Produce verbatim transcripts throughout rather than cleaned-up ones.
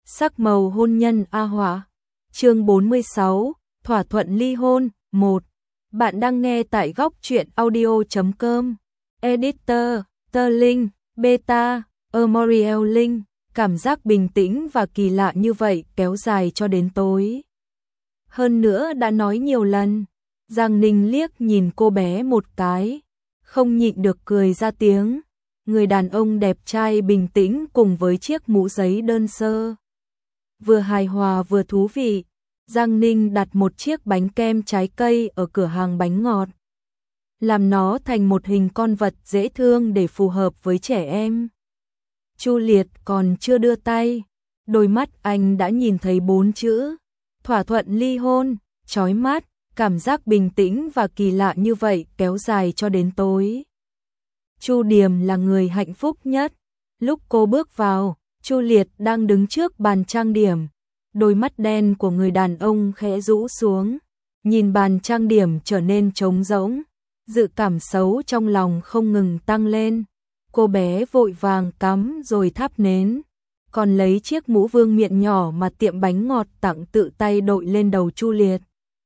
Sắc màu hôn nhân A Hỏa. Chương bốn mươi sáu, thỏa thuận ly hôn. một. Bạn đang nghe tại góc truyện audio chấm com. Editor, Tơ Linh, Beta, Amoriel Linh. Cảm giác bình tĩnh và kỳ lạ như vậy kéo dài cho đến tối. Hơn nữa đã nói nhiều lần. Giang Ninh liếc nhìn cô bé một cái, không nhịn được cười ra tiếng. Người đàn ông đẹp trai bình tĩnh cùng với chiếc mũ giấy đơn sơ, vừa hài hòa vừa thú vị. Giang Ninh đặt một chiếc bánh kem trái cây ở cửa hàng bánh ngọt, làm nó thành một hình con vật dễ thương để phù hợp với trẻ em. Chu Liệt còn chưa đưa tay, đôi mắt anh đã nhìn thấy bốn chữ thỏa thuận ly hôn, chói mắt. Cảm giác bình tĩnh và kỳ lạ như vậy kéo dài cho đến tối. Chu Điềm là người hạnh phúc nhất. Lúc cô bước vào, Chu Liệt đang đứng trước bàn trang điểm. Đôi mắt đen của người đàn ông khẽ rũ xuống, nhìn bàn trang điểm trở nên trống rỗng. Dự cảm xấu trong lòng không ngừng tăng lên. Cô bé vội vàng cắm rồi thắp nến, còn lấy chiếc mũ vương miện nhỏ mà tiệm bánh ngọt tặng tự tay đội lên đầu Chu Liệt.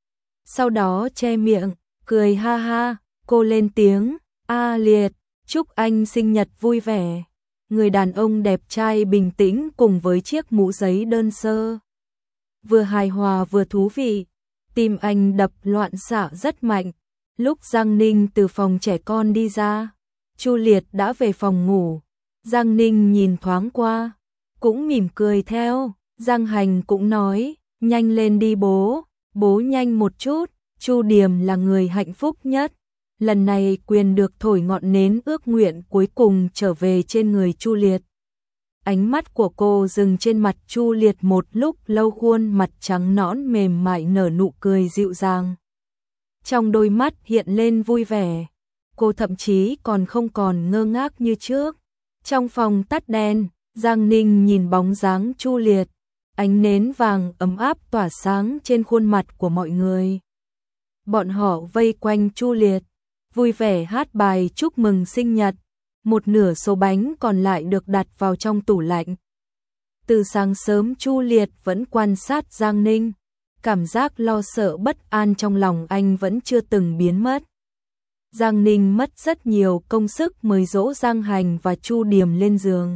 Sau đó che miệng, cười ha ha, cô lên tiếng, "A Liệt, chúc anh sinh nhật vui vẻ." Người đàn ông đẹp trai bình tĩnh cùng với chiếc mũ giấy đơn sơ, vừa hài hòa vừa thú vị. Tim anh đập loạn xạ rất mạnh. Lúc Giang Ninh từ phòng trẻ con đi ra, Chu Liệt đã về phòng ngủ. Giang Ninh nhìn thoáng qua, cũng mỉm cười theo. Giang Hành cũng nói, "Nhanh lên đi bố. Bố nhanh một chút." Chu Điềm là người hạnh phúc nhất. Lần này quyền được thổi ngọn nến ước nguyện cuối cùng trở về trên người Chu Liệt. Ánh mắt của cô dừng trên mặt Chu Liệt một lúc lâu, khuôn mặt trắng nõn mềm mại nở nụ cười dịu dàng. Trong đôi mắt hiện lên vui vẻ. Cô thậm chí còn không còn ngơ ngác như trước. Trong phòng tắt đèn, Giang Ninh nhìn bóng dáng Chu Liệt. Ánh nến vàng ấm áp tỏa sáng trên khuôn mặt của mọi người. Bọn họ vây quanh Chu Liệt, vui vẻ hát bài chúc mừng sinh nhật. Một nửa số bánh còn lại được đặt vào trong tủ lạnh. Từ sáng sớm Chu Liệt vẫn quan sát Giang Ninh. Cảm giác lo sợ bất an trong lòng anh vẫn chưa từng biến mất. Giang Ninh mất rất nhiều công sức mới dỗ Giang Hành và Chu Điềm lên giường,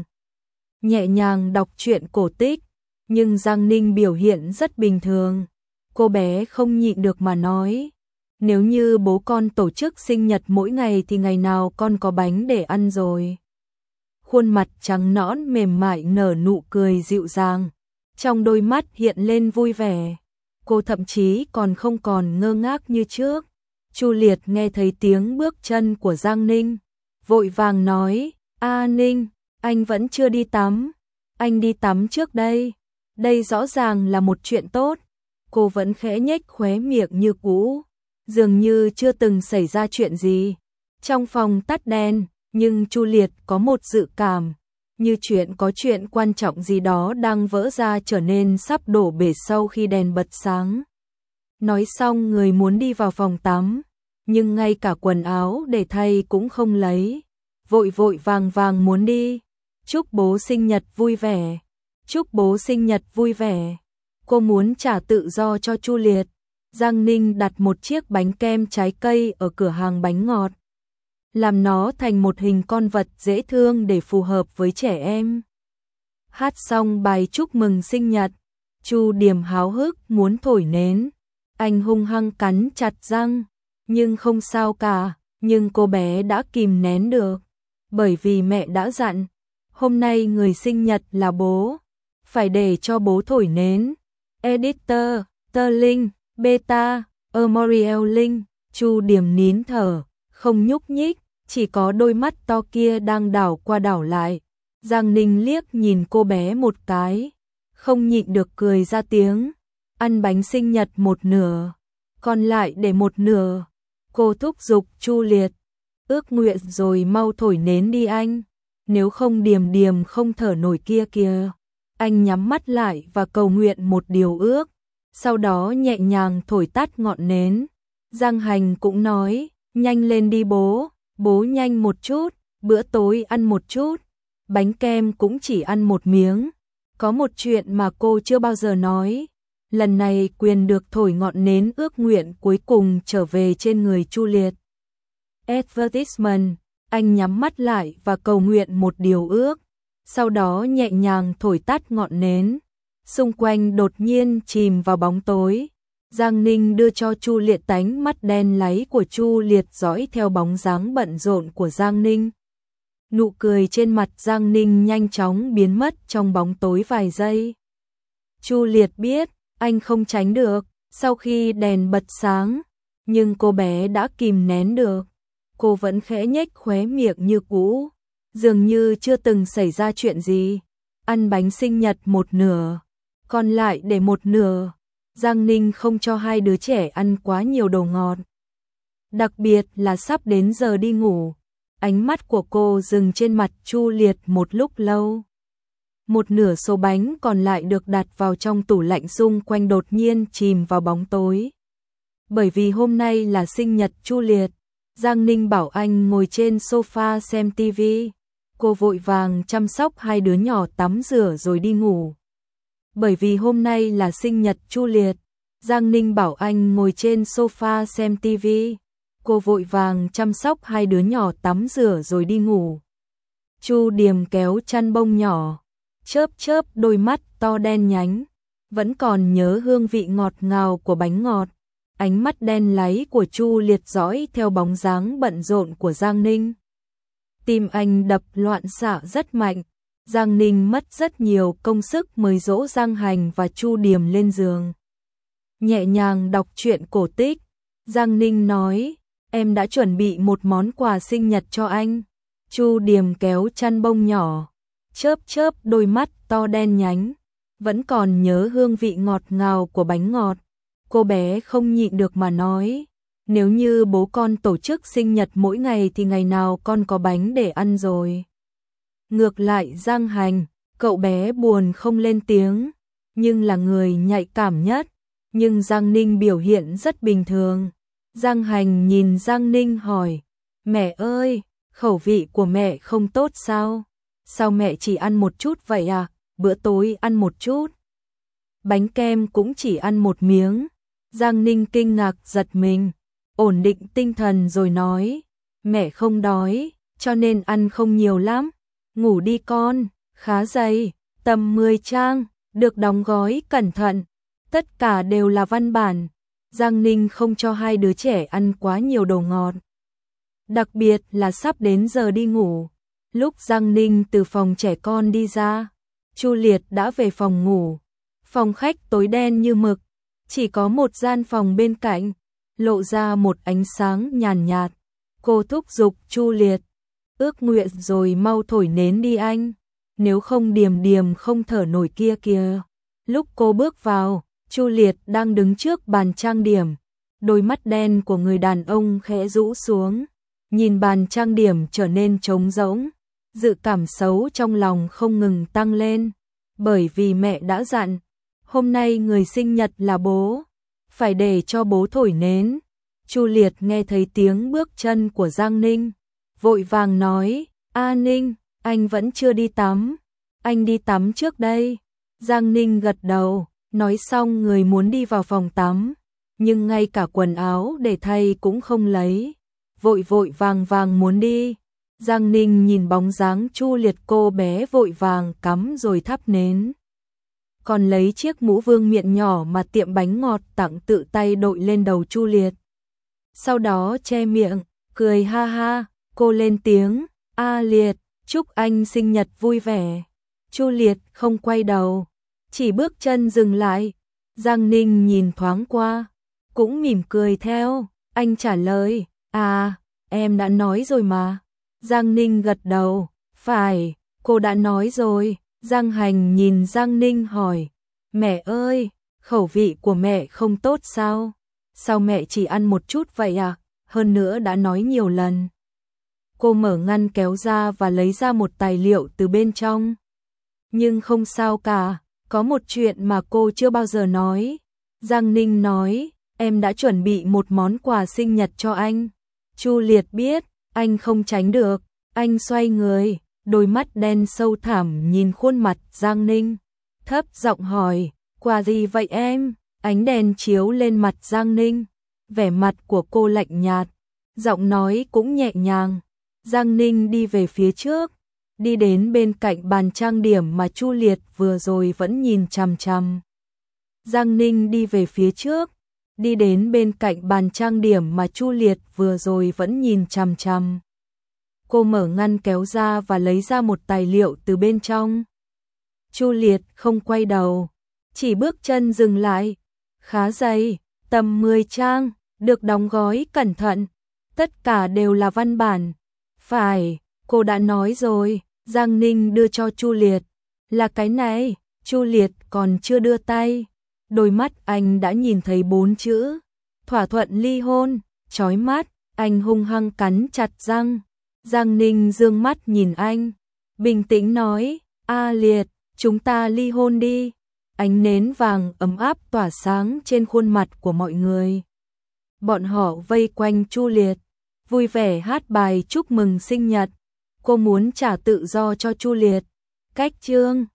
nhẹ nhàng đọc truyện cổ tích. Nhưng Giang Ninh biểu hiện rất bình thường. Cô bé không nhịn được mà nói, "Nếu như bố con tổ chức sinh nhật mỗi ngày thì ngày nào con có bánh để ăn rồi." Khuôn mặt trắng nõn mềm mại nở nụ cười dịu dàng, trong đôi mắt hiện lên vui vẻ. Cô thậm chí còn không còn ngơ ngác như trước. Chu Liệt nghe thấy tiếng bước chân của Giang Ninh, vội vàng nói, "A Ninh, anh vẫn chưa đi tắm. Anh đi tắm trước đây. Đây rõ ràng là một chuyện tốt." Cô vẫn khẽ nhếch khóe miệng như cũ, dường như chưa từng xảy ra chuyện gì. Trong phòng tắt đèn, nhưng Chu Liệt có một dự cảm, như chuyện có chuyện quan trọng gì đó đang vỡ ra, trở nên sắp đổ bể sau khi đèn bật sáng. Nói xong người muốn đi vào phòng tắm, nhưng ngay cả quần áo để thay cũng không lấy. Vội vội vàng vàng muốn đi. "Chúc bố sinh nhật vui vẻ. Chúc bố sinh nhật vui vẻ." Cô muốn trả tự do cho Chu Liệt. Giang Ninh đặt một chiếc bánh kem trái cây ở cửa hàng bánh ngọt, làm nó thành một hình con vật dễ thương để phù hợp với trẻ em. Hát xong bài chúc mừng sinh nhật, Chu Điềm háo hức muốn thổi nến. Anh hung hăng cắn chặt răng, nhưng không sao cả. Nhưng cô bé đã kìm nén được, bởi vì mẹ đã dặn, hôm nay người sinh nhật là bố, phải để cho bố thổi nến. Editor, Tơ Linh, Beta, Amoriel Linh. Chu Điềm nín thở, không nhúc nhích, chỉ có đôi mắt to kia đang đảo qua đảo lại. Giang Ninh liếc nhìn cô bé một cái, không nhịn được cười ra tiếng. "Ăn bánh sinh nhật một nửa, còn lại để một nửa." Cô thúc giục Chu Liệt, "Ước nguyện rồi mau thổi nến đi anh, nếu không Điềm Điềm không thở nổi kia kìa." Anh nhắm mắt lại và cầu nguyện một điều ước, sau đó nhẹ nhàng thổi tắt ngọn nến. Giang Hành cũng nói, "Nhanh lên đi bố, bố nhanh một chút, bữa tối ăn một chút, bánh kem cũng chỉ ăn một miếng." có một chuyện mà cô chưa bao giờ nói. Lần này quyền được thổi ngọn nến ước nguyện cuối cùng trở về trên người Chu Liệt. Advertisement, anh nhắm mắt lại và cầu nguyện một điều ước, sau đó nhẹ nhàng thổi tắt ngọn nến. Xung quanh đột nhiên chìm vào bóng tối. Giang Ninh đưa cho Chu Liệt tánh mắt đen láy của Chu Liệt dõi theo bóng dáng bận rộn của Giang Ninh. Nụ cười trên mặt Giang Ninh nhanh chóng biến mất trong bóng tối vài giây. Chu Liệt biết, anh không tránh được, sau khi đèn bật sáng, nhưng cô bé đã kìm nén được. Cô vẫn khẽ nhếch khóe miệng như cũ, dường như chưa từng xảy ra chuyện gì. Ăn bánh sinh nhật một nửa, còn lại để một nửa. Giang Ninh không cho hai đứa trẻ ăn quá nhiều đồ ngọt. Đặc biệt là sắp đến giờ đi ngủ. Ánh mắt của cô dừng trên mặt Chu Liệt một lúc lâu. Một nửa số bánh còn lại được đặt vào trong tủ lạnh, xung quanh đột nhiên chìm vào bóng tối. Bởi vì hôm nay là sinh nhật Chu Liệt, Giang Ninh bảo anh ngồi trên sofa xem tivi. Cô vội vàng chăm sóc hai đứa nhỏ tắm rửa rồi đi ngủ. Bởi vì hôm nay là sinh nhật Chu Liệt, Giang Ninh bảo anh ngồi trên sofa xem tivi. Cô vội vàng chăm sóc hai đứa nhỏ tắm rửa rồi đi ngủ. Chu Điềm kéo chăn bông nhỏ, chớp chớp đôi mắt to đen nhánh, vẫn còn nhớ hương vị ngọt ngào của bánh ngọt. Ánh mắt đen láy của Chu Liệt dõi theo bóng dáng bận rộn của Giang Ninh. Tim anh đập loạn xạ rất mạnh. Giang Ninh mất rất nhiều công sức mới dỗ Giang Hành và Chu Điềm lên giường. Nhẹ nhàng đọc truyện cổ tích, Giang Ninh nói, em đã chuẩn bị một món quà sinh nhật cho anh. Chu Điềm kéo chăn bông nhỏ, chớp chớp đôi mắt to đen nhánh, vẫn còn nhớ hương vị ngọt ngào của bánh ngọt. Cô bé không nhịn được mà nói, nếu như bố con tổ chức sinh nhật mỗi ngày thì ngày nào con có bánh để ăn rồi. Ngược lại Giang Hành, cậu bé buồn không lên tiếng, nhưng là người nhạy cảm nhất. Nhưng Giang Ninh biểu hiện rất bình thường. Giang Hành nhìn Giang Ninh hỏi, mẹ ơi, khẩu vị của mẹ không tốt sao? Sao mẹ chỉ ăn một chút vậy à? Bữa tối ăn một chút. Bánh kem cũng chỉ ăn một miếng. Giang Ninh kinh ngạc giật mình, ổn định tinh thần rồi nói, mẹ không đói, cho nên ăn không nhiều lắm. Ngủ đi con, khá dày, tầm mười trang, được đóng gói cẩn thận. Tất cả đều là văn bản. Giang Ninh không cho hai đứa trẻ ăn quá nhiều đồ ngọt. Đặc biệt là sắp đến giờ đi ngủ. Lúc Giang Ninh từ phòng trẻ con đi ra, Chu Liệt đã về phòng ngủ. Phòng khách tối đen như mực, chỉ có một gian phòng bên cạnh, lộ ra một ánh sáng nhàn nhạt. Cô thúc giục Chu Liệt, ước nguyện rồi mau thổi nến đi anh, nếu không Điềm Điềm không thở nổi kia kìa. Lúc cô bước vào, Chu Liệt đang đứng trước bàn trang điểm, đôi mắt đen của người đàn ông khẽ rũ xuống, nhìn bàn trang điểm trở nên trống rỗng, dự cảm xấu trong lòng không ngừng tăng lên, bởi vì mẹ đã dặn, hôm nay người sinh nhật là bố, phải để cho bố thổi nến. Chu Liệt nghe thấy tiếng bước chân của Giang Ninh, vội vàng nói, A Ninh, anh vẫn chưa đi tắm, anh đi tắm trước đây. Giang Ninh gật đầu, nói xong người muốn đi vào phòng tắm, nhưng ngay cả quần áo để thay cũng không lấy, vội vội vàng vàng muốn đi. Giang Ninh nhìn bóng dáng Chu Liệt, cô bé vội vàng cắm rồi thắp nến, còn lấy chiếc mũ vương miện nhỏ mà tiệm bánh ngọt tặng tự tay đội lên đầu Chu Liệt. Sau đó che miệng, cười ha ha, cô lên tiếng, A Liệt, chúc anh sinh nhật vui vẻ. Chu Liệt không quay đầu, chỉ bước chân dừng lại. Giang Ninh nhìn thoáng qua, cũng mỉm cười theo, anh trả lời, à, em đã nói rồi mà. Giang Ninh gật đầu, phải, cô đã nói rồi. Giang Hành nhìn Giang Ninh hỏi, mẹ ơi, khẩu vị của mẹ không tốt sao? Sao mẹ chỉ ăn một chút vậy à? Hơn nữa đã nói nhiều lần. Cô mở ngăn kéo ra và lấy ra một tài liệu từ bên trong. Nhưng không sao cả, có một chuyện mà cô chưa bao giờ nói. Giang Ninh nói, em đã chuẩn bị một món quà sinh nhật cho anh. Chu Liệt biết, anh không tránh được, anh xoay người, đôi mắt đen sâu thẳm nhìn khuôn mặt Giang Ninh. thấp giọng hỏi, quà gì vậy em? Ánh đèn chiếu lên mặt Giang Ninh, vẻ mặt của cô lạnh nhạt, giọng nói cũng nhẹ nhàng. Giang Ninh đi về phía trước, đi đến bên cạnh bàn trang điểm mà Chu Liệt vừa rồi vẫn nhìn chằm chằm. Giang Ninh đi về phía trước, đi đến bên cạnh bàn trang điểm mà Chu Liệt vừa rồi vẫn nhìn chằm chằm. Cô mở ngăn kéo ra và lấy ra một tài liệu từ bên trong. Chu Liệt không quay đầu, chỉ bước chân dừng lại. Khá dày, tầm mười trang, được đóng gói cẩn thận, tất cả đều là văn bản. Phải, cô đã nói rồi. Giang Ninh đưa cho Chu Liệt. Là cái này. Chu Liệt còn chưa đưa tay, đôi mắt anh đã nhìn thấy bốn chữ thỏa thuận ly hôn, chói mắt. Anh hung hăng cắn chặt răng. Giang Ninh dương mắt nhìn anh, bình tĩnh nói, A Liệt, chúng ta ly hôn đi. Ánh nến vàng ấm áp tỏa sáng trên khuôn mặt của mọi người. Bọn họ vây quanh Chu Liệt, vui vẻ hát bài chúc mừng sinh nhật. Cô muốn trả tự do cho Chu Liệt. Cách chương